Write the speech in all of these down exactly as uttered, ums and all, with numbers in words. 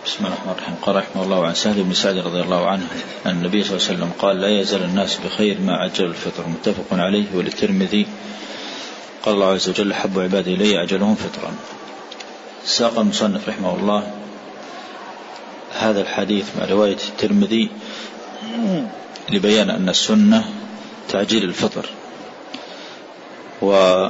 بسم الله الرحمن الرحيم. قال رحمه الله عن سهل بن سعد رضي الله عنه أن النبي صلى الله عليه وسلم قال لا يزال الناس بخير ما عجل الفطر، متفق عليه. وللترمذي قال الله عز وجل حب عبادي إلي أجلهم فطرا. ساق المصنف رحمه الله هذا الحديث مع رواية الترمذي لبيان أن السنة تعجيل الفطر، وقوله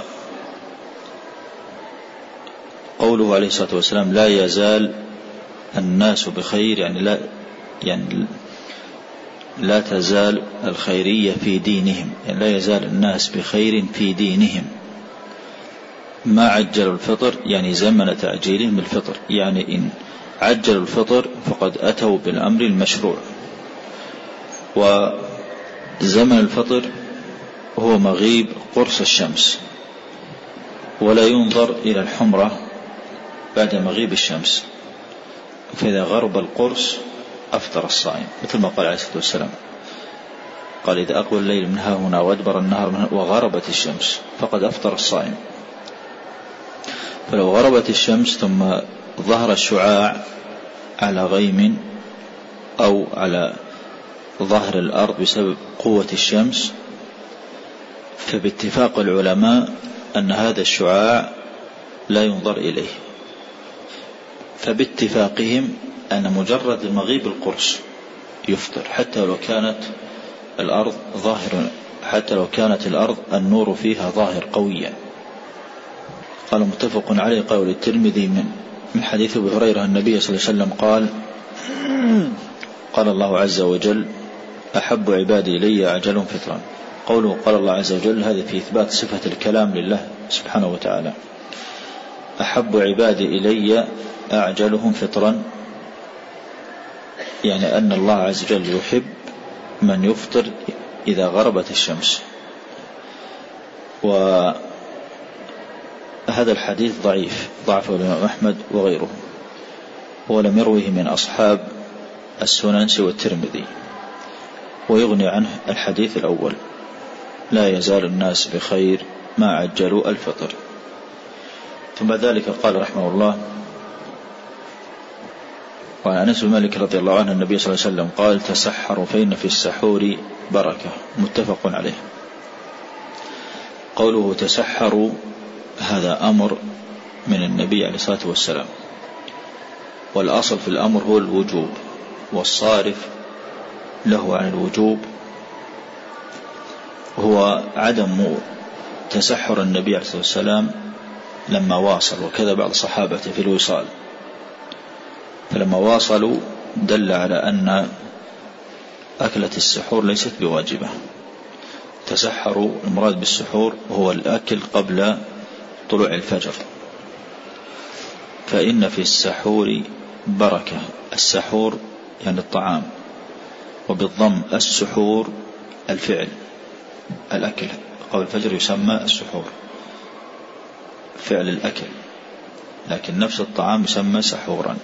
عليه الصلاة والسلام لا يزال الناس بخير يعني لا يعني لا تزال الخيرية في دينهم، يعني لا يزال الناس بخير في دينهم ما عجلوا الفطر، يعني زمن تعجيلهم الفطر، يعني إن عجلوا الفطر فقد أتوا بالأمر المشروع. وزمن الفطر هو مغيب قرص الشمس، ولا ينظر إلى الحمرة بعد مغيب الشمس، فإذا غرب القرص أفطر الصائم، مثل ما قال عليه الصلاة والسلام قال إذا أقوى الليل من ها هنا وأدبر النهار من وغربت الشمس فقد أفطر الصائم. فلو غربت الشمس ثم ظهر الشعاع على غيم أو على ظهر الأرض بسبب قوة الشمس، فباتفاق العلماء أن هذا الشعاع لا ينظر إليه، فباتفاقهم أن مجرد مغيب القرص يفطر حتى لو كانت الأرض ظاهرة، حتى لو كانت الأرض النور فيها ظاهر قويا. قال متفق عليه. قول الترمذي من من حديث أبي هريرة النبي صلى الله عليه وسلم قال قال الله عز وجل أحب عبادي إلي أعجلهم فطرا. قوله قال الله عز وجل هذا في إثبات صفة الكلام لله سبحانه وتعالى. أحب عبادي إلي أعجلهم فطرا، يعني أن الله عز وجل يحب من يفطر إذا غربت الشمس. وهذا الحديث ضعيف، ضعفه الإمام أحمد وغيره، ولم يروه من أصحاب السنن سوى الترمذي، ويغني عنه الحديث الأول لا يزال الناس بخير ما عجلوا الفطر. ثم ذلك قال رحمه الله وعن أنس بن مالك رضي الله عنه النبي صلى الله عليه وسلم قال تسحروا فإن في السحور بركة، متفق عليه. قوله تسحروا هذا أمر من النبي عليه الصلاة والسلام، والأصل في الأمر هو الوجوب، والصارف له عن الوجوب هو عدم تسحر النبي عليه الصلاة والسلام لما واصل، وكذا بعض صحابته في الوصال، فلما واصلوا دل على أن أكلة السحور ليست بواجبة. تسحروا المراد بالسحور هو الأكل قبل طلوع الفجر، فإن في السحور بركة. السحور يعني الطعام، وبالضم السحور الفعل، الأكل قبل الفجر يسمى السحور، فعل الأكل، لكن نفس الطعام يسمى سحورا.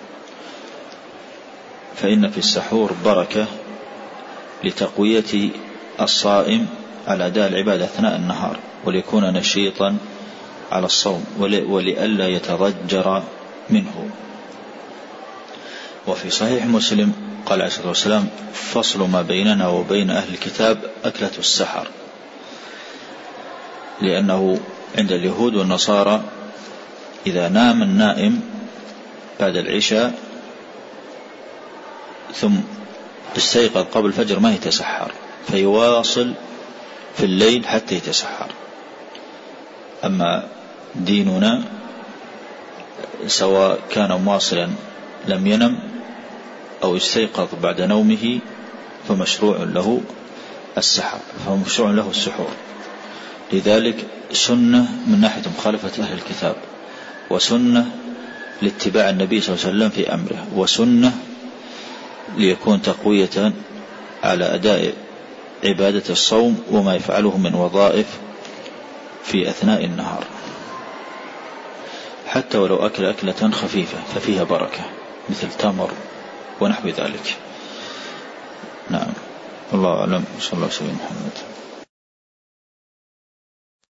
فإن في السحور بركة لتقوية الصائم على أداء العبادة أثناء النهار، وليكون نشيطا على الصوم، ولئلا يتضجر منه. وفي صحيح مسلم قال عليه الصلاة والسلام فصل ما بيننا وبين أهل الكتاب أكلة السحر، لأنه عند اليهود والنصارى إذا نام النائم بعد العشاء ثم استيقظ قبل الفجر ما يتسحر، فيواصل في الليل حتى يتسحر. أما ديننا سواء كان مواصلا لم ينم أو استيقظ بعد نومه فمشروع له السحر، فمشروع له السحور. لذلك سنة من ناحية مخالفة أهل الكتاب، وسنة لاتباع النبي صلى الله عليه وسلم في أمره، وسنة ليكون تقوية على أداء عبادة الصوم وما يفعله من وظائف في أثناء النهار، حتى ولو أكل أكلة خفيفة ففيها بركة مثل تمر ونحو ذلك. نعم، الله أعلم. صلى الله عليه وسلم محمد.